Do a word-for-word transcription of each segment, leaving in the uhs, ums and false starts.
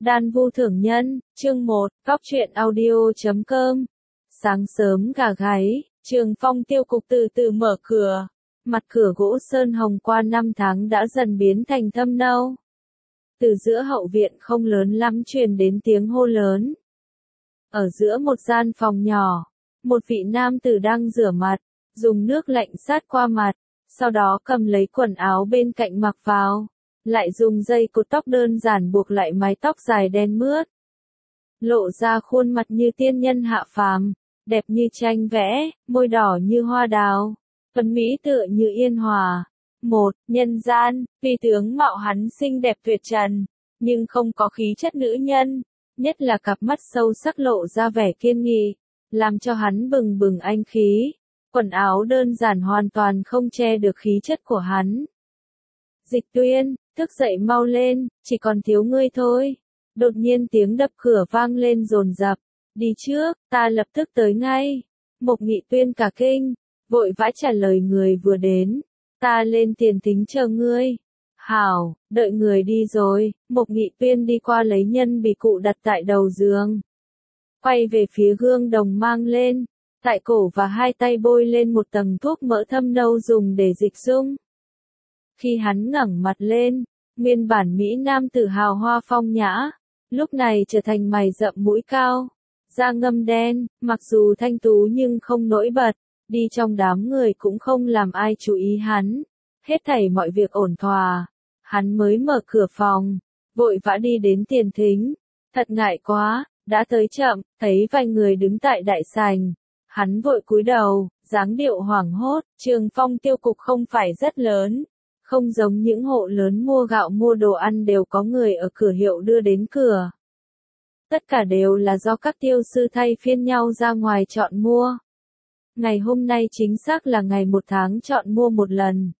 Đan Vu Thưởng Nhân, chương một, Cóc truyện audio chấm com. Sáng sớm gà gáy, Trường Phong tiêu cục từ từ mở cửa. Mặt cửa gỗ sơn hồng qua năm tháng đã dần biến thành thâm nâu. Từ giữa hậu viện không lớn lắm truyền đến tiếng hô lớn. Ở giữa một gian phòng nhỏ, một vị nam tử đang rửa mặt, dùng nước lạnh sát qua mặt, sau đó cầm lấy quần áo bên cạnh mặc vào, lại dùng dây cột tóc đơn giản buộc lại mái tóc dài đen mướt. Lộ ra khuôn mặt như tiên nhân hạ phàm, đẹp như tranh vẽ, môi đỏ như hoa đào, tuấn mỹ tựa như yên hòa. Một, nhân gian, vì tướng mạo hắn xinh đẹp tuyệt trần, nhưng không có khí chất nữ nhân, nhất là cặp mắt sâu sắc lộ ra vẻ kiên nghị, làm cho hắn bừng bừng anh khí. Quần áo đơn giản hoàn toàn không che được khí chất của hắn. Dịch Tuyên, thức dậy mau lên, chỉ còn thiếu ngươi thôi. Đột nhiên tiếng đập cửa vang lên dồn dập. Đi trước, ta lập tức tới ngay. Mộc Nghị Tuyên cả kinh, vội vã trả lời người vừa đến. Ta lên tiền thính chờ ngươi. Hảo, đợi người đi rồi, Mộc Nghị Tuyên đi qua lấy nhân bị cụ đặt tại đầu giường. Quay về phía gương đồng mang lên, tại cổ và hai tay bôi lên một tầng thuốc mỡ thâm nâu dùng để dịch dung. Khi hắn ngẩng mặt lên, nguyên bản Mỹ Nam tử hào hoa phong nhã, lúc này trở thành mày rậm mũi cao, da ngâm đen, mặc dù thanh tú nhưng không nổi bật, đi trong đám người cũng không làm ai chú ý hắn. Hết thảy mọi việc ổn thỏa, hắn mới mở cửa phòng, vội vã đi đến tiền thính. Thật ngại quá, đã tới chậm, thấy vài người đứng tại đại sảnh. Hắn vội cúi đầu, dáng điệu hoảng hốt. Trường Phong tiêu cục không phải rất lớn, không giống những hộ lớn mua gạo mua đồ ăn đều có người ở cửa hiệu đưa đến cửa. Tất cả đều là do các tiêu sư thay phiên nhau ra ngoài chọn mua. Ngày hôm nay chính xác là ngày một tháng chọn mua một lần.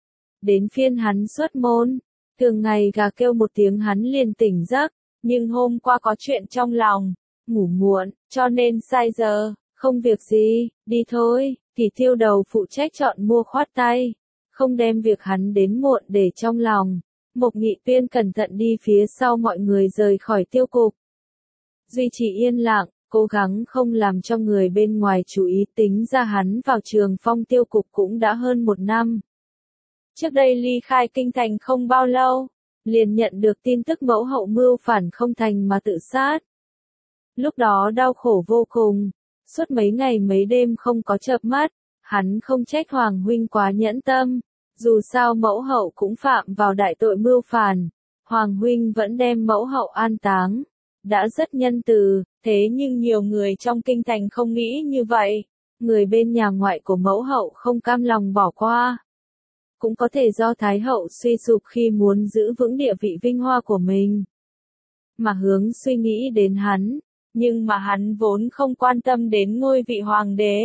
Đến phiên hắn xuất môn, thường ngày gà kêu một tiếng hắn liền tỉnh giấc, nhưng hôm qua có chuyện trong lòng, ngủ muộn, cho nên sai giờ. Không việc gì, đi thôi. Thì tiêu đầu phụ trách chọn mua khoát tay, không đem việc hắn đến muộn để trong lòng. Mộc Nghị Tuyên cẩn thận đi phía sau mọi người rời khỏi tiêu cục. Duy trì yên lặng, cố gắng không làm cho người bên ngoài chú ý. Tính ra hắn vào Trường Phong tiêu cục cũng đã hơn một năm. Trước đây ly khai kinh thành không bao lâu, liền nhận được tin tức mẫu hậu mưu phản không thành mà tự sát. Lúc đó đau khổ vô cùng. Suốt mấy ngày mấy đêm không có chợp mắt, hắn không trách Hoàng huynh quá nhẫn tâm, dù sao mẫu hậu cũng phạm vào đại tội mưu phản, Hoàng huynh vẫn đem mẫu hậu an táng, đã rất nhân từ, thế nhưng nhiều người trong kinh thành không nghĩ như vậy, người bên nhà ngoại của mẫu hậu không cam lòng bỏ qua. Cũng có thể do Thái hậu suy sụp khi muốn giữ vững địa vị vinh hoa của mình, mà hướng suy nghĩ đến hắn. Nhưng mà hắn vốn không quan tâm đến ngôi vị hoàng đế.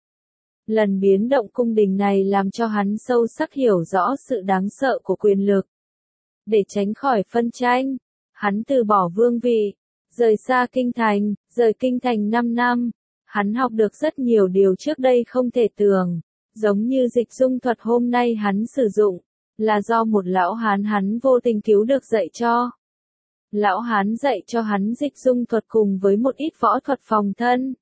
Lần biến động cung đình này làm cho hắn sâu sắc hiểu rõ sự đáng sợ của quyền lực. Để tránh khỏi phân tranh, hắn từ bỏ vương vị, rời xa kinh thành, rời kinh thành năm năm. Hắn học được rất nhiều điều trước đây không thể tưởng, giống như dịch dung thuật hôm nay hắn sử dụng, là do một lão hán hắn vô tình cứu được dạy cho. Lão hán dạy cho hắn dịch dung thuật cùng với một ít võ thuật phòng thân.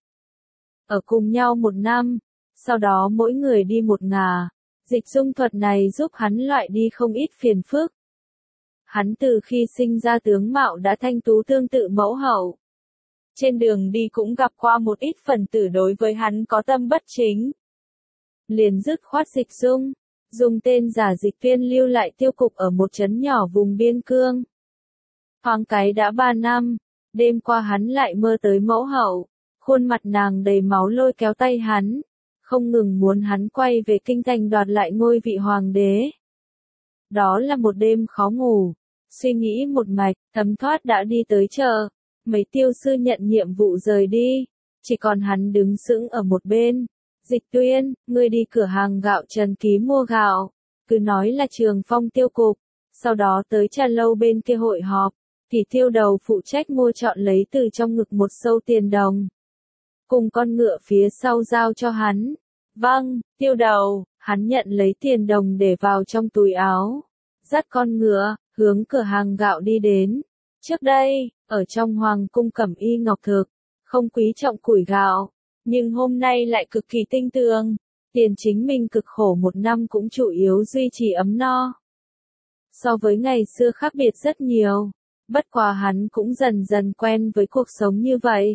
Ở cùng nhau một năm, sau đó mỗi người đi một ngả, dịch dung thuật này giúp hắn loại đi không ít phiền phức. Hắn từ khi sinh ra tướng mạo đã thanh tú tương tự mẫu hậu. Trên đường đi cũng gặp qua một ít phần tử đối với hắn có tâm bất chính. Liền dứt khoát dịch dung, dùng tên giả Dịch Tuyên lưu lại tiêu cục ở một trấn nhỏ vùng biên cương. Thoáng cái đã ba năm, đêm qua hắn lại mơ tới mẫu hậu, khuôn mặt nàng đầy máu lôi kéo tay hắn, không ngừng muốn hắn quay về kinh thành đoạt lại ngôi vị hoàng đế. Đó là một đêm khó ngủ, suy nghĩ một mạch, thấm thoát đã đi tới chợ, mấy tiêu sư nhận nhiệm vụ rời đi, chỉ còn hắn đứng sững ở một bên. Dịch Tuyên, ngươi đi cửa hàng gạo Trần Ký mua gạo, cứ nói là Trường Phong tiêu cục, sau đó tới trà lâu bên kia hội họp. Thì tiêu đầu phụ trách mua chọn lấy từ trong ngực một sâu tiền đồng. Cùng con ngựa phía sau giao cho hắn. Vâng, tiêu đầu, hắn nhận lấy tiền đồng để vào trong túi áo. Dắt con ngựa, hướng cửa hàng gạo đi đến. Trước đây, Ở trong hoàng cung cẩm y ngọc thực, không quý trọng củi gạo, nhưng hôm nay lại cực kỳ tinh tường. Tiền chính mình cực khổ một năm cũng chủ yếu duy trì ấm no. So với ngày xưa khác biệt rất nhiều, bất quá hắn cũng dần dần quen với cuộc sống như vậy.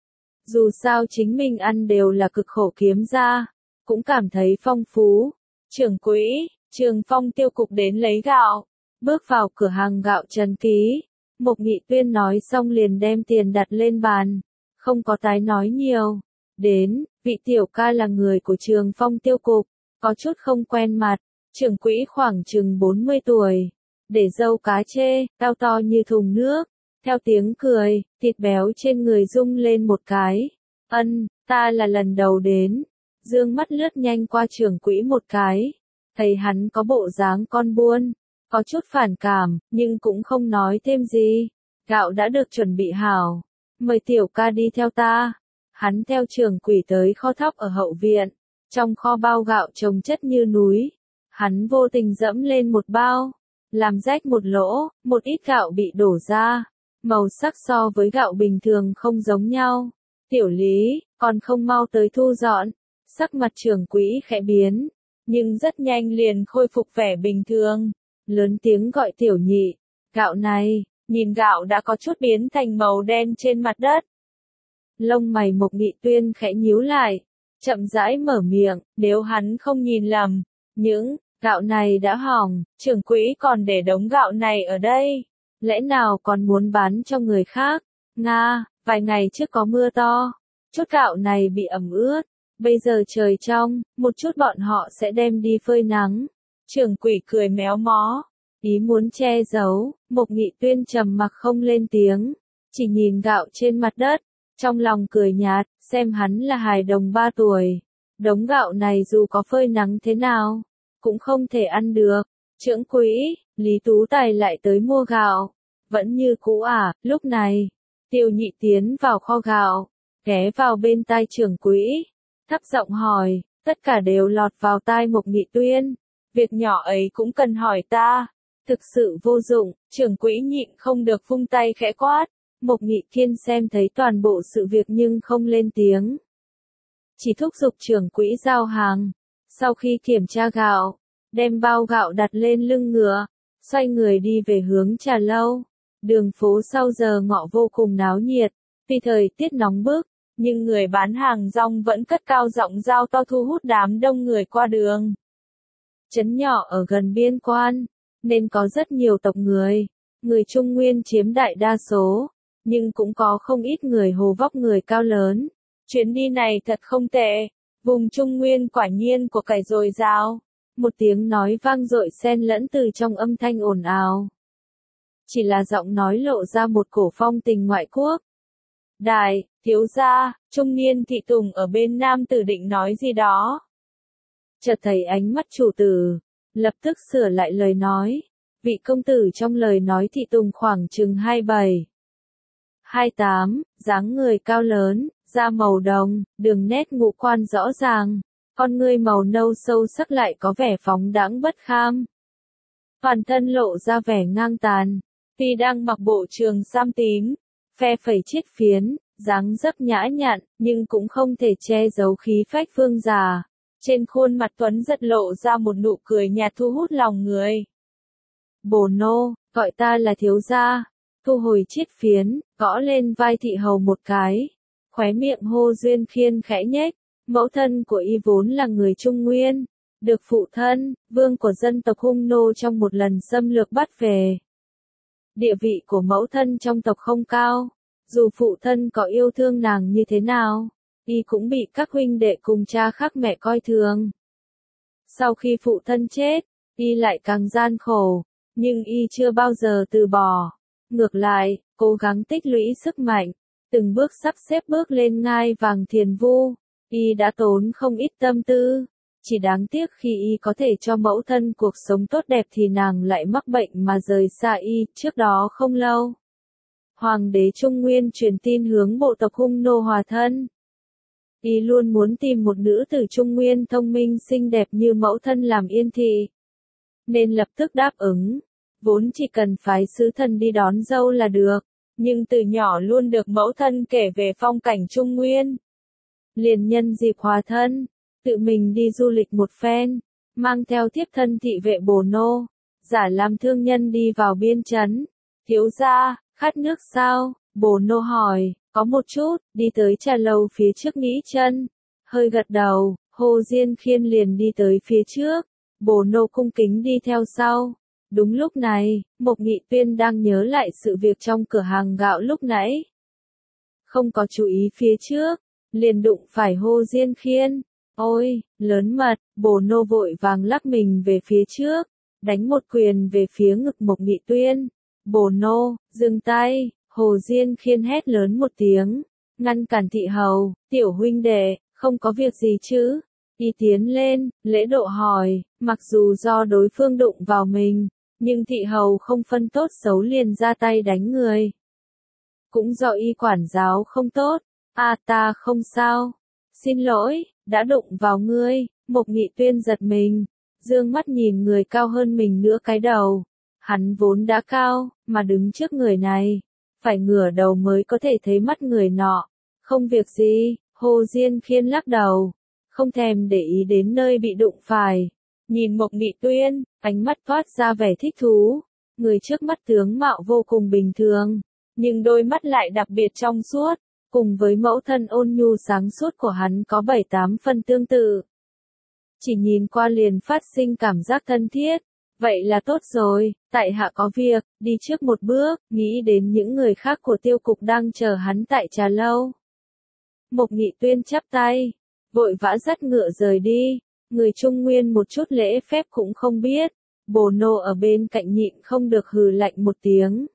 Dù sao chính mình ăn đều là cực khổ kiếm ra, cũng cảm thấy phong phú. Trưởng quỹ, Trường Phong tiêu cục đến lấy gạo, bước vào cửa hàng gạo Trần Ký. Mộc Nghị Tuyên nói xong liền đem tiền đặt lên bàn, không có tái nói nhiều. Đến, vị tiểu ca là người của Trường Phong tiêu cục, có chút không quen mặt, trưởng quỹ khoảng chừng bốn mươi tuổi, để râu cá chê, cao to như thùng nước, theo tiếng cười, thịt béo trên người rung lên một cái. Ân, ta là lần đầu đến, dương mắt lướt nhanh qua trưởng quỹ một cái, thấy hắn có bộ dáng con buôn, có chút phản cảm, nhưng cũng không nói thêm gì. Gạo đã được chuẩn bị hảo, mời tiểu ca đi theo ta. Hắn theo trưởng quỹ tới kho thóc ở hậu viện, trong kho bao gạo chồng chất như núi. Hắn vô tình dẫm lên một bao, làm rách một lỗ, một ít gạo bị đổ ra. Màu sắc so với gạo bình thường không giống nhau. Tiểu Lý, còn không mau tới thu dọn. Sắc mặt trưởng quỹ khẽ biến, nhưng rất nhanh liền khôi phục vẻ bình thường. Lớn tiếng gọi Tiểu Nhị, gạo này, nhìn gạo đã có chút biến thành màu đen trên mặt đất. Lông mày Mộc Nghị Tuyên khẽ nhíu lại, chậm rãi mở miệng, nếu hắn không nhìn lầm, những gạo này đã hỏng, trưởng quỹ còn để đống gạo này ở đây, lẽ nào còn muốn bán cho người khác? Nga, vài ngày trước có mưa to, chút gạo này bị ẩm ướt, bây giờ trời trong, một chút bọn họ sẽ đem đi phơi nắng. Trưởng quỹ cười méo mó, ý muốn che giấu. Mộc Nghị Tuyên trầm mặc không lên tiếng, chỉ nhìn gạo trên mặt đất, trong lòng cười nhạt, xem hắn là hài đồng ba tuổi. Đống gạo này dù có phơi nắng thế nào, cũng không thể ăn được. Trưởng quỹ, Lý Tú Tài lại tới mua gạo, vẫn như cũ à. Lúc này, Tiểu Nhị tiến vào kho gạo, ghé vào bên tai trưởng quỹ, thấp giọng hỏi, tất cả đều lọt vào tai Mộc Nghị Tuyên. Việc nhỏ ấy cũng cần hỏi ta, thực sự vô dụng. Trưởng quỹ nhịn không được vung tay khẽ quát. Mộc Nghị Kiên xem thấy toàn bộ sự việc nhưng không lên tiếng, chỉ thúc giục trưởng quỹ giao hàng. Sau khi kiểm tra gạo, đem bao gạo đặt lên lưng ngựa, xoay người đi về hướng trà lâu. Đường phố sau giờ ngọ vô cùng náo nhiệt, vì thời tiết nóng bức, nhưng người bán hàng rong vẫn cất cao giọng giao to thu hút đám đông người qua đường. Trấn nhỏ ở gần biên quan, nên có rất nhiều tộc người, người Trung Nguyên chiếm đại đa số, nhưng cũng có không ít người Hồ vóc người cao lớn. Chuyến đi này thật không tệ, vùng Trung Nguyên quả nhiên của cải dồi dào. Một tiếng nói vang dội xen lẫn từ trong âm thanh ồn ào. Chỉ là giọng nói lộ ra một cổ phong tình ngoại quốc. Đại, thiếu gia, trung niên thị tùng ở bên nam tử định nói gì đó. Chợt thấy ánh mắt chủ tử, lập tức sửa lại lời nói. Vị công tử trong lời nói thị tùng khoảng chừng hai bảy, hai tám, dáng người cao lớn, da màu đồng, đường nét ngũ quan rõ ràng, con ngươi màu nâu sâu sắc lại có vẻ phóng đãng bất kham. Toàn thân lộ ra vẻ ngang tàn, tuy đang mặc bộ trường sam tím, phe phẩy chiết phiến, dáng dấp nhã nhặn, nhưng cũng không thể che giấu khí phách vương giả. Trên khuôn mặt Tuấn giật lộ ra một nụ cười nhạt thu hút lòng người. Bồ nô, gọi ta là thiếu gia. Thu hồi chiết phiến, gõ lên vai thị hầu một cái, khóe miệng hô duyên khiên khẽ nhếch. Mẫu thân của y vốn là người Trung Nguyên, được phụ thân, vương của dân tộc Hung Nô trong một lần xâm lược bắt về. Địa vị của mẫu thân trong tộc không cao, dù phụ thân có yêu thương nàng như thế nào, y cũng bị các huynh đệ cùng cha khác mẹ coi thường. Sau khi phụ thân chết, y lại càng gian khổ, nhưng y chưa bao giờ từ bỏ. Ngược lại, cố gắng tích lũy sức mạnh, từng bước sắp xếp bước lên ngai vàng Thiền Vu. Y đã tốn không ít tâm tư, chỉ đáng tiếc khi y có thể cho mẫu thân cuộc sống tốt đẹp thì nàng lại mắc bệnh mà rời xa y. Trước đó không lâu, Hoàng đế Trung Nguyên truyền tin hướng bộ tộc Hung Nô hòa thân. Y luôn muốn tìm một nữ tử Trung Nguyên thông minh xinh đẹp như mẫu thân làm yên thị, nên lập tức đáp ứng, vốn chỉ cần phái sứ thần đi đón dâu là được. nhưng từ nhỏ luôn được mẫu thân kể về phong cảnh Trung Nguyên. Liền nhân dịp hòa thân, tự mình đi du lịch một phen, mang theo thiếp thân thị vệ Bồ Nô, giả làm thương nhân đi vào biên trấn. Thiếu gia, khát nước sao? Bồ Nô hỏi, có một chút, đi tới trà lầu phía trước nghỉ chân. Hơi gật đầu, Hồ Diên Khiên liền đi tới phía trước, Bồ Nô cung kính đi theo sau. Đúng lúc này, Mộc Nghị Tuyên đang nhớ lại sự việc trong cửa hàng gạo lúc nãy. Không có chú ý phía trước, liền đụng phải Hồ Diên Khiên. Ôi, lớn mật, Bồ Nô vội vàng lắc mình về phía trước, đánh một quyền về phía ngực Mộc Nghị Tuyên. Bồ Nô, dừng tay, Hồ Diên Khiên hét lớn một tiếng, ngăn cản thị hầu, tiểu huynh đệ, không có việc gì chứ? Y tiến lên, lễ độ hỏi, mặc dù do đối phương đụng vào mình, nhưng thị hầu không phân tốt xấu liền ra tay đánh người. Cũng do y quản giáo không tốt, à ta không sao, xin lỗi, đã đụng vào ngươi. Mộc Nghị Tuyên giật mình, dương mắt nhìn người cao hơn mình nửa cái đầu. Hắn vốn đã cao, mà đứng trước người này, phải ngửa đầu mới có thể thấy mắt người nọ. Không việc gì, Hồ Diên Khiên lắc đầu, không thèm để ý đến nơi bị đụng phải. Nhìn Mộc Nghị Tuyên, ánh mắt toát ra vẻ thích thú. Người trước mắt tướng mạo vô cùng bình thường, nhưng đôi mắt lại đặc biệt trong suốt, cùng với mẫu thân ôn nhu sáng suốt của hắn có bảy tám phần tương tự. Chỉ nhìn qua liền phát sinh cảm giác thân thiết. Vậy là tốt rồi, tại hạ có việc, đi trước một bước, nghĩ đến những người khác của tiêu cục đang chờ hắn tại trà lâu. Mộc Nghị Tuyên chắp tay, vội vã dắt ngựa rời đi, người Trung Nguyên một chút lễ phép cũng không biết. Bồ Nô ở bên cạnh nhịn không được hừ lạnh một tiếng.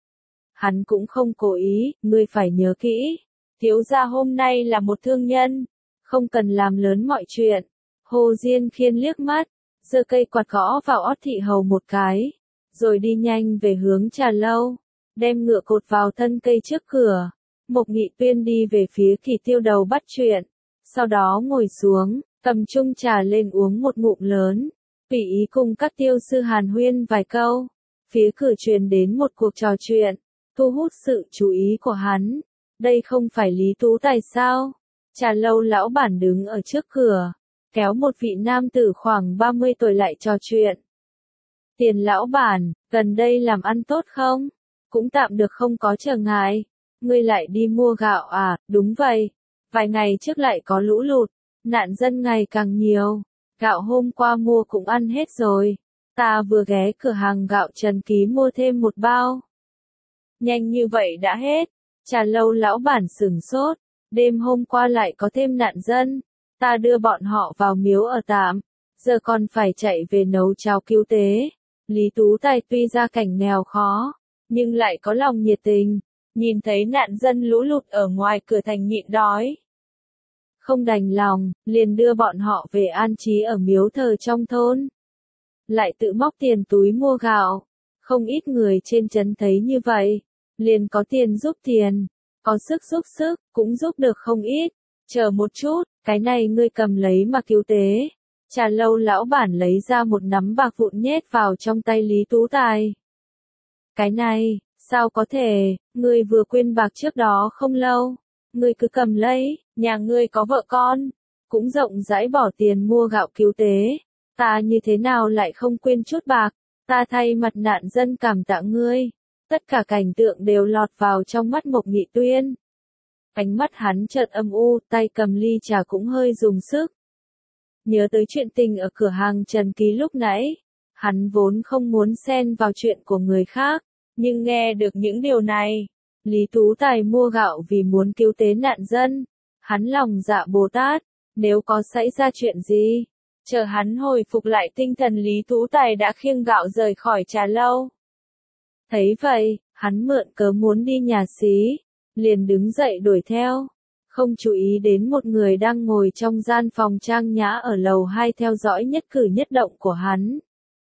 Hắn cũng không cố ý, ngươi phải nhớ kỹ, thiếu gia hôm nay là một thương nhân, không cần làm lớn mọi chuyện. Hồ Diên Khiên liếc mắt, giơ cây quạt gõ vào ót thị hầu một cái, rồi đi nhanh về hướng trà lâu, đem ngựa cột vào thân cây trước cửa. Mộc Nghị Tuyên đi về phía Kỳ Tiêu Đầu bắt chuyện, sau đó ngồi xuống, cầm chung trà lên uống một ngụm lớn, tùy ý cùng các tiêu sư hàn huyên vài câu. Phía cửa truyền đến một cuộc trò chuyện, thu hút sự chú ý của hắn. Đây không phải Lý Tú Tài sao? Trà lâu lão bản đứng ở trước cửa, kéo một vị nam tử khoảng ba mươi tuổi lại trò chuyện. Tiền lão bản, gần đây làm ăn tốt không? Cũng tạm được không có trở ngại. Ngươi lại đi mua gạo à? Đúng vậy. Vài ngày trước lại có lũ lụt, nạn dân ngày càng nhiều. Gạo hôm qua mua cũng ăn hết rồi. Ta vừa ghé cửa hàng gạo Trần Ký mua thêm một bao. Nhanh như vậy đã hết. Trà lâu lão bản sửng sốt. Đêm hôm qua lại có thêm nạn dân. Ta đưa bọn họ vào miếu ở tạm, giờ còn phải chạy về nấu cháo cứu tế. Lý Tú Tài tuy ra cảnh nghèo khó, nhưng lại có lòng nhiệt tình, nhìn thấy nạn dân lũ lụt ở ngoài cửa thành nhịn đói. Không đành lòng, liền đưa bọn họ về an trí ở miếu thờ trong thôn. Lại tự móc tiền túi mua gạo, không ít người trên trấn thấy như vậy, liền có tiền giúp tiền, có sức giúp sức, cũng giúp được không ít. Chờ một chút, cái này ngươi cầm lấy mà cứu tế. Trà lâu lão bản lấy ra một nắm bạc vụn nhét vào trong tay Lý Tú Tài. Cái này, sao có thể, ngươi vừa quên bạc trước đó không lâu. Ngươi cứ cầm lấy, nhà ngươi có vợ con, cũng rộng rãi bỏ tiền mua gạo cứu tế. Ta như thế nào lại không quên chút bạc, ta thay mặt nạn dân cảm tạ ngươi. Tất cả cảnh tượng đều lọt vào trong mắt Mộc Nghị Tuyên. Ánh mắt hắn chợt âm u, tay cầm ly trà cũng hơi dùng sức. Nhớ tới chuyện tình ở cửa hàng Trần Ký lúc nãy, hắn vốn không muốn xen vào chuyện của người khác, nhưng nghe được những điều này, Lý Tú Tài mua gạo vì muốn cứu tế nạn dân, hắn lòng dạ Bồ Tát, nếu có xảy ra chuyện gì, chờ hắn hồi phục lại tinh thần Lý Tú Tài đã khiêng gạo rời khỏi trà lâu. Thấy vậy, hắn mượn cớ muốn đi nhà xí, liền đứng dậy đuổi theo, không chú ý đến một người đang ngồi trong gian phòng trang nhã ở lầu hai theo dõi nhất cử nhất động của hắn.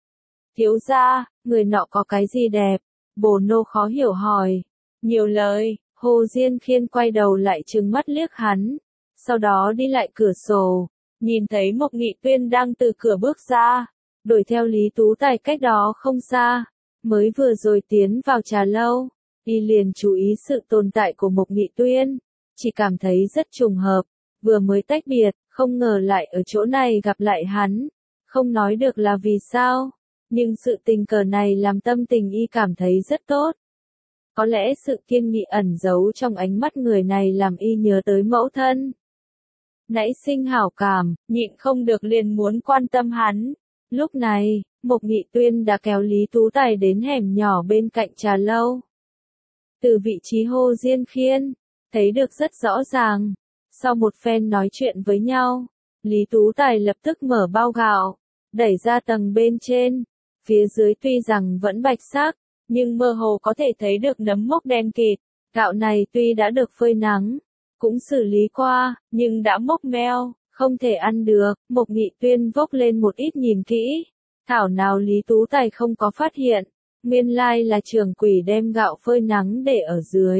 Thiếu gia, người nọ có cái gì đẹp? Bồ Nô khó hiểu hỏi. Nhiều lời, Hồ Diên Khiên quay đầu lại trừng mắt liếc hắn, sau đó đi lại cửa sổ, nhìn thấy Mộc Nghị Tuyên đang từ cửa bước ra, đuổi theo Lý Tú Tài cách đó không xa, mới vừa rồi tiến vào trà lâu. Y liền chú ý sự tồn tại của Mộc Nghị Tuyên, chỉ cảm thấy rất trùng hợp, vừa mới tách biệt, không ngờ lại ở chỗ này gặp lại hắn, không nói được là vì sao, nhưng sự tình cờ này làm tâm tình Y cảm thấy rất tốt. Có lẽ sự kiên nghị ẩn giấu trong ánh mắt người này làm Y nhớ tới mẫu thân. Nãy sinh hảo cảm, nhịn không được liền muốn quan tâm hắn. Lúc này, Mộc Nghị Tuyên đã kéo Lý Tú Tài đến hẻm nhỏ bên cạnh trà lâu. Từ vị trí Hồ Diên Khiên, thấy được rất rõ ràng. Sau một phen nói chuyện với nhau, Lý Tú Tài lập tức mở bao gạo, đẩy ra tầng bên trên. Phía dưới tuy rằng vẫn bạch sắc, nhưng mơ hồ có thể thấy được nấm mốc đen kịt. Gạo này tuy đã được phơi nắng, cũng xử lý qua, nhưng đã mốc meo, không thể ăn được. Mộc Nghị Tuyên vốc lên một ít nhìn kỹ. Thảo nào Lý Tú Tài không có phát hiện, nguyên lai là trưởng quỷ đem gạo phơi nắng để ở dưới.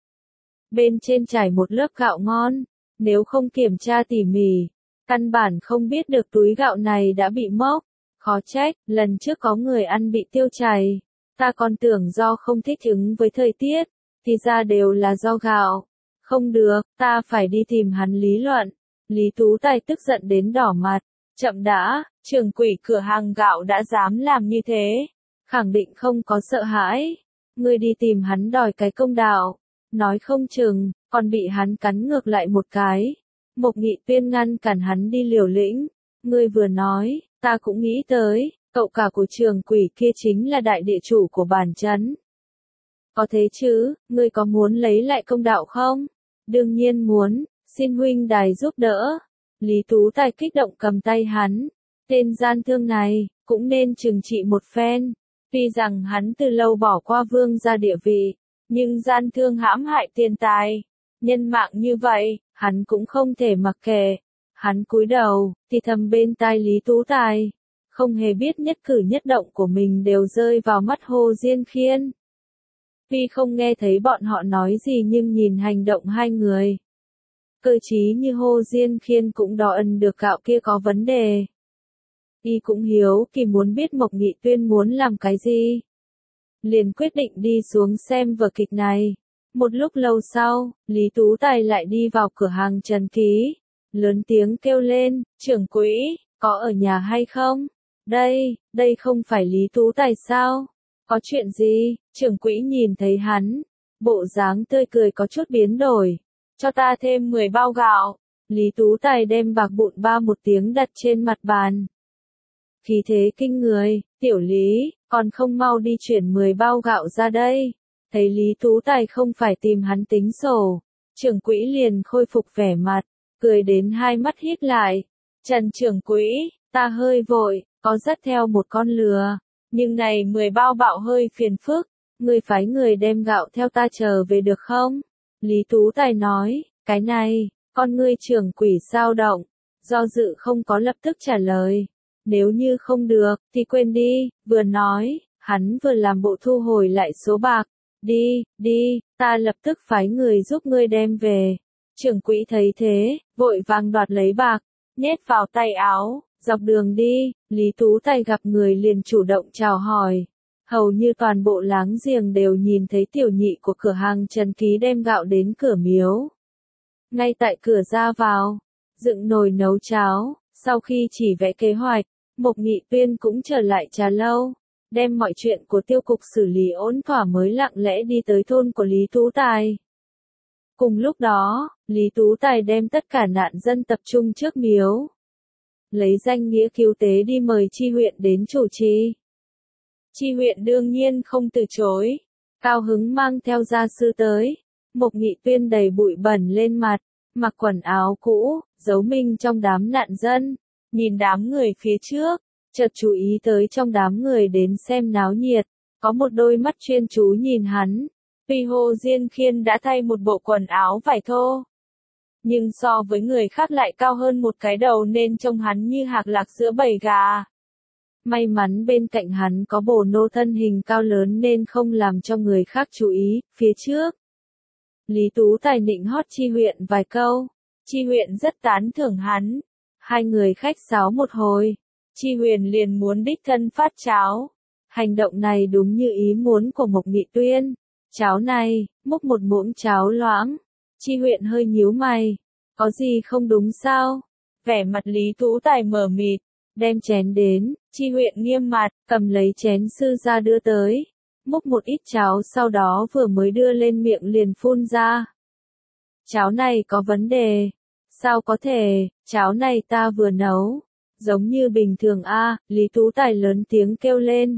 Bên trên trải một lớp gạo ngon, nếu không kiểm tra tỉ mỉ, căn bản không biết được túi gạo này đã bị mốc. Khó trách, lần trước có người ăn bị tiêu chảy. Ta còn tưởng do không thích ứng với thời tiết, thì ra đều là do gạo. Không được, ta phải đi tìm hắn lý luận. Lý Tú Tài tức giận đến đỏ mặt. Chậm đã, trưởng quỷ cửa hàng gạo đã dám làm như thế. Khẳng định không có sợ hãi. Ngươi đi tìm hắn đòi cái công đạo. Nói không chừng, còn bị hắn cắn ngược lại một cái. Mộc Nghị Tuyên ngăn cản hắn đi liều lĩnh. Ngươi vừa nói, ta cũng nghĩ tới, cậu cả của trưởng quỷ kia chính là đại địa chủ của bản trấn. Có thế chứ, ngươi có muốn lấy lại công đạo không? Đương nhiên muốn, xin huynh đài giúp đỡ. Lý Tú Tài kích động cầm tay hắn. Tên gian thương này, cũng nên trừng trị một phen. Tuy rằng hắn từ lâu bỏ qua vương gia địa vị, nhưng gian thương hãm hại tiền tài. Nhân mạng như vậy, hắn cũng không thể mặc kệ. Hắn cúi đầu, thì thầm bên tai Lý Tú Tài. Không hề biết nhất cử nhất động của mình đều rơi vào mắt Hồ Diên Khiên. Tuy không nghe thấy bọn họ nói gì nhưng nhìn hành động hai người. Cơ trí như Hồ Diên Khiên cũng đo ẩn được gạo kia có vấn đề. Y cũng hiếu kỳ muốn biết Mộc Nghị Tuyên muốn làm cái gì. Liền quyết định đi xuống xem vở kịch này. Một lúc lâu sau, Lý Tú Tài lại đi vào cửa hàng Trần Ký. Lớn tiếng kêu lên, trưởng quỹ, có ở nhà hay không? Đây, đây không phải Lý Tú Tài sao? Có chuyện gì? Trưởng quỹ nhìn thấy hắn. Bộ dáng tươi cười có chút biến đổi. Cho ta thêm mười bao gạo. Lý Tú Tài đem bạc bụn ba một tiếng đặt trên mặt bàn. Khí thế kinh người, tiểu Lý, còn không mau đi chuyển mười bao gạo ra đây. Thấy Lý Tú Tài không phải tìm hắn tính sổ. Trưởng quỹ liền khôi phục vẻ mặt, cười đến hai mắt híp lại. Trần trưởng quỹ, ta hơi vội, có dắt theo một con lừa. Nhưng này mười bao bạo hơi phiền phức. Người phái người đem gạo theo ta trở về được không? Lý Tú Tài nói, cái này, con ngươi trưởng quỷ sao động, do dự không có lập tức trả lời. Nếu như không được, thì quên đi, vừa nói, hắn vừa làm bộ thu hồi lại số bạc. Đi, đi, ta lập tức phái người giúp ngươi đem về. Trưởng quỹ thấy thế, vội vàng đoạt lấy bạc, nhét vào tay áo, dọc đường đi, Lý Tú Tài gặp người liền chủ động chào hỏi. Hầu như toàn bộ láng giềng đều nhìn thấy tiểu nhị của cửa hàng Trần Ký đem gạo đến cửa miếu. Ngay tại cửa ra vào, dựng nồi nấu cháo, sau khi chỉ vẽ kế hoạch, Mộc Nghị Tuyên cũng trở lại trà lâu, đem mọi chuyện của tiêu cục xử lý ổn thỏa mới lặng lẽ đi tới thôn của Lý Tú Tài. Cùng lúc đó, Lý Tú Tài đem tất cả nạn dân tập trung trước miếu. Lấy danh nghĩa cứu tế đi mời chi huyện đến chủ trì. Chi huyện đương nhiên không từ chối, cao hứng mang theo gia sư tới. Mộc Nghị Tuyên đầy bụi bẩn lên mặt, mặc quần áo cũ, giấu mình trong đám nạn dân, nhìn đám người phía trước, chợt chú ý tới trong đám người đến xem náo nhiệt, có một đôi mắt chuyên chú nhìn hắn. Tuy Hồ Diên Khiên đã thay một bộ quần áo vải thô, nhưng so với người khác lại cao hơn một cái đầu nên trông hắn như hạc lạc giữa bầy gà. May mắn bên cạnh hắn có bồ nô thân hình cao lớn nên không làm cho người khác chú ý. Phía trước, Lý Tú Tài nịnh hót Chi huyện vài câu. Chi huyện rất tán thưởng hắn. Hai người khách sáo một hồi. Chi huyền liền muốn đích thân phát cháo. Hành động này đúng như ý muốn của Mộc Nghị Tuyên. Cháo này, múc một muỗng cháo loãng. Chi huyện hơi nhíu mày. Có gì không đúng sao? Vẻ mặt Lý Tú Tài mờ mịt. Đem chén đến, Chi huyện nghiêm mặt, cầm lấy chén sư ra đưa tới. Múc một ít cháo sau đó vừa mới đưa lên miệng liền phun ra. Cháo này có vấn đề. Sao có thể, cháo này ta vừa nấu. Giống như bình thường a, Lý Tú Tài lớn tiếng kêu lên.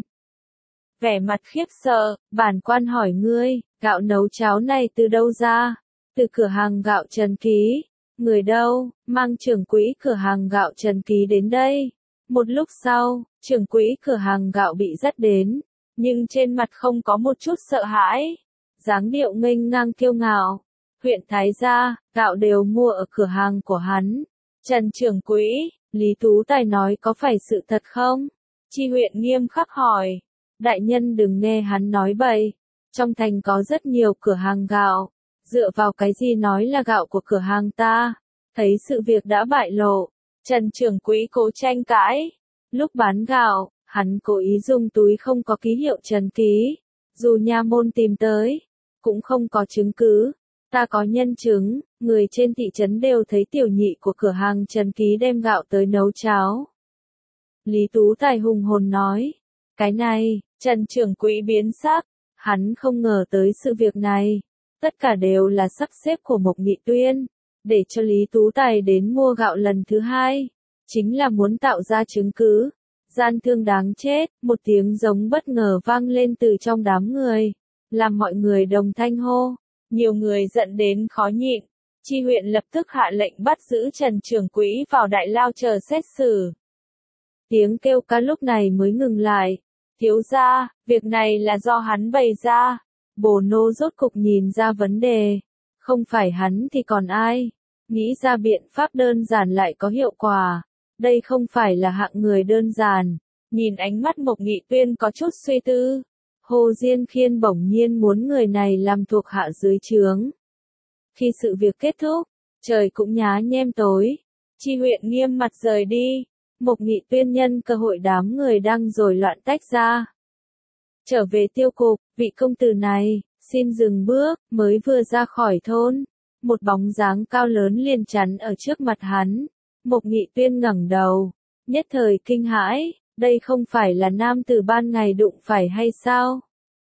Vẻ mặt khiếp sợ, bản quan hỏi ngươi, gạo nấu cháo này từ đâu ra? Từ cửa hàng gạo Trần Ký. Người đâu, mang trưởng quỹ cửa hàng gạo Trần Ký đến đây. Một lúc sau, trưởng quỹ cửa hàng gạo bị dắt đến, nhưng trên mặt không có một chút sợ hãi. Dáng điệu nghênh ngang kiêu ngạo. Huyện Thái Gia, gạo đều mua ở cửa hàng của hắn. Trần trưởng quỹ, Lý Tú Tài nói có phải sự thật không? Chi huyện nghiêm khắc hỏi. Đại nhân đừng nghe hắn nói bậy. Trong thành có rất nhiều cửa hàng gạo. Dựa vào cái gì nói là gạo của cửa hàng ta? Thấy sự việc đã bại lộ. Trần trưởng quỹ cố tranh cãi. Lúc bán gạo, hắn cố ý dùng túi không có ký hiệu Trần Ký. Dù nha môn tìm tới, cũng không có chứng cứ. Ta có nhân chứng, người trên thị trấn đều thấy tiểu nhị của cửa hàng Trần Ký đem gạo tới nấu cháo. Lý Tú Tài hùng hồn nói. Cái này, Trần trưởng quỹ biến sắc. Hắn không ngờ tới sự việc này. Tất cả đều là sắp xếp của Mộc Nghị Tuyên. Để cho Lý Tú Tài đến mua gạo lần thứ hai. Chính là muốn tạo ra chứng cứ. Gian thương đáng chết, một tiếng giống bất ngờ vang lên từ trong đám người. Làm mọi người đồng thanh hô. Nhiều người giận đến khó nhịn. Chi huyện lập tức hạ lệnh bắt giữ Trần trưởng quỹ vào đại lao chờ xét xử. Tiếng kêu ca lúc này mới ngừng lại. Thiếu gia, việc này là do hắn bày ra. Bồ Nô rốt cục nhìn ra vấn đề. Không phải hắn thì còn ai. Nghĩ ra biện pháp đơn giản lại có hiệu quả. Đây không phải là hạng người đơn giản. Nhìn ánh mắt Mộc Nghị Tuyên có chút suy tư. Hồ Diên Khiên bỗng nhiên muốn người này làm thuộc hạ dưới trướng. Khi sự việc kết thúc, trời cũng nhá nhem tối. Chi huyện nghiêm mặt rời đi. Mộc Nghị Tuyên nhân cơ hội đám người đang rồi loạn tách ra. Trở về tiêu cục, vị công tử này, xin dừng bước, mới vừa ra khỏi thôn. Một bóng dáng cao lớn liền chắn ở trước mặt hắn. Mộc Nghị Tuyên ngẩng đầu, nhất thời kinh hãi, đây không phải là nam tử ban ngày đụng phải hay sao?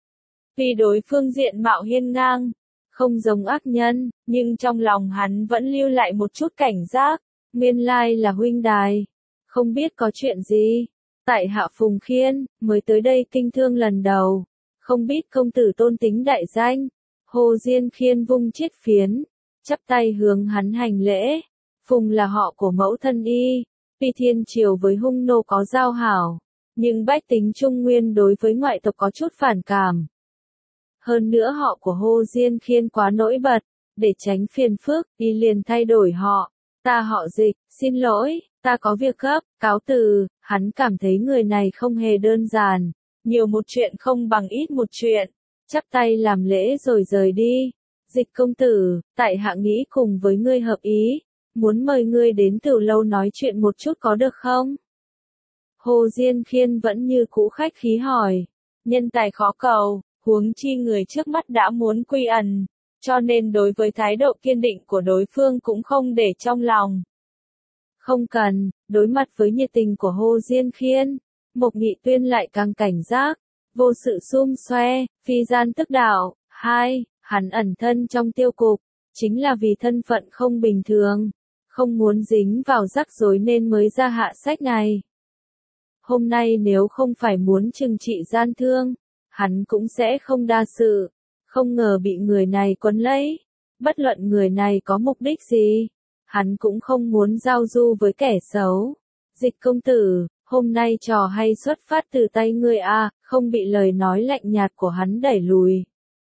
Vì đối phương diện mạo hiên ngang, không giống ác nhân, nhưng trong lòng hắn vẫn lưu lại một chút cảnh giác. Nguyên lai là huynh đài, không biết có chuyện gì. Tại hạ Phùng Khiên, mới tới đây kinh thương lần đầu, không biết công tử tôn tính đại danh. Hồ Diên Khiên vung chiếc phiến, chắp tay hướng hắn hành lễ. Phùng là họ của mẫu thân y, tuy thiên triều với hung nô có giao hảo, nhưng bách tính Trung Nguyên đối với ngoại tộc có chút phản cảm. Hơn nữa họ của Hồ Diên Khiên quá nổi bật, để tránh phiền phức, y liền thay đổi họ. Ta họ Dịch, xin lỗi, ta có việc gấp, cáo từ. Hắn cảm thấy người này không hề đơn giản, nhiều một chuyện không bằng ít một chuyện, chắp tay làm lễ rồi rời đi. Dịch công tử, tại hạ nghĩ cùng với ngươi hợp ý, muốn mời ngươi đến Tửu Lâu nói chuyện một chút có được không? Hồ Diên Khiên vẫn như cũ khách khí hỏi, nhân tài khó cầu, huống chi người trước mắt đã muốn quy ẩn, cho nên đối với thái độ kiên định của đối phương cũng không để trong lòng. Không cần, đối mặt với nhiệt tình của Hồ Diên Khiên, Mộc Nghị Tuyên lại càng cảnh giác, vô sự xum xoe, phi gian tức đạo. Hai, hắn ẩn thân trong tiêu cục, chính là vì thân phận không bình thường, không muốn dính vào rắc rối nên mới ra hạ sách này. Hôm nay nếu không phải muốn trừng trị gian thương, hắn cũng sẽ không đa sự, không ngờ bị người này quấn lấy. Bất luận người này có mục đích gì, hắn cũng không muốn giao du với kẻ xấu. Dịch công tử, hôm nay trò hay xuất phát từ tay ngươi a, không bị lời nói lạnh nhạt của hắn đẩy lùi.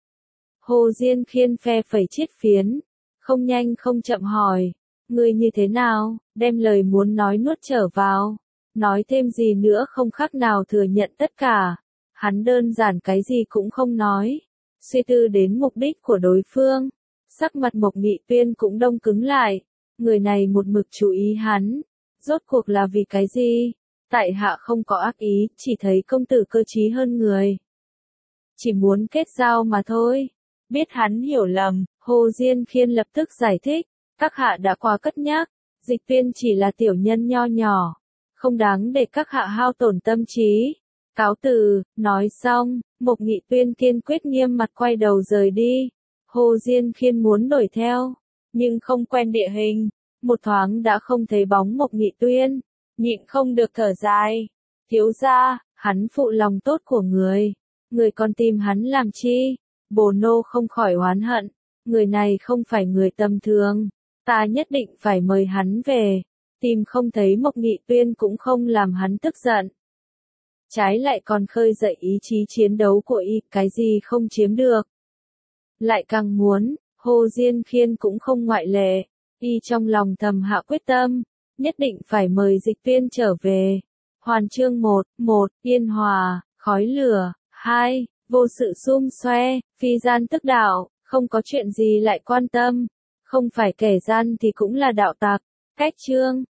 Hồ Diên Khiên phe phẩy chiếc phiến, không nhanh không chậm hỏi, ngươi như thế nào, đem lời muốn nói nuốt trở vào, nói thêm gì nữa không khác nào thừa nhận tất cả. Hắn đơn giản cái gì cũng không nói, suy tư đến mục đích của đối phương, sắc mặt Mộc Nghị Tuyên cũng đông cứng lại, người này một mực chú ý hắn, rốt cuộc là vì cái gì? Tại hạ không có ác ý, chỉ thấy công tử cơ trí hơn người. Chỉ muốn kết giao mà thôi, Biết hắn hiểu lầm, Hồ Diên Khiên lập tức giải thích, các hạ đã quá cất nhắc, Dịch Tuyên chỉ là tiểu nhân nho nhỏ, không đáng để các hạ hao tổn tâm trí. Cáo từ, nói xong, Mộc Nghị Tuyên kiên quyết nghiêm mặt quay đầu rời đi. Hồ Diên Khiên muốn đuổi theo, nhưng không quen địa hình, một thoáng đã không thấy bóng Mộc Nghị Tuyên, nhịn không được thở dài. Thiếu gia, hắn phụ lòng tốt của người, người còn tìm hắn làm chi? Bồ Nô không khỏi oán hận, người này không phải người tầm thường, ta nhất định phải mời hắn về. Tìm không thấy Mộc Nghị Tuyên cũng không làm hắn tức giận, trái lại còn khơi dậy ý chí chiến đấu của y, cái gì không chiếm được lại càng muốn. Hồ Diên Khiên cũng không ngoại lệ, y trong lòng thầm hạ quyết tâm, nhất định phải mời Dịch Tuyên trở về. Hoàn chương một, một, Yên Hòa, khói lửa, hai, vô sự xum xoe, phi gian tức đạo, không có chuyện gì lại quan tâm, không phải kẻ gian thì cũng là đạo tặc. Cách chương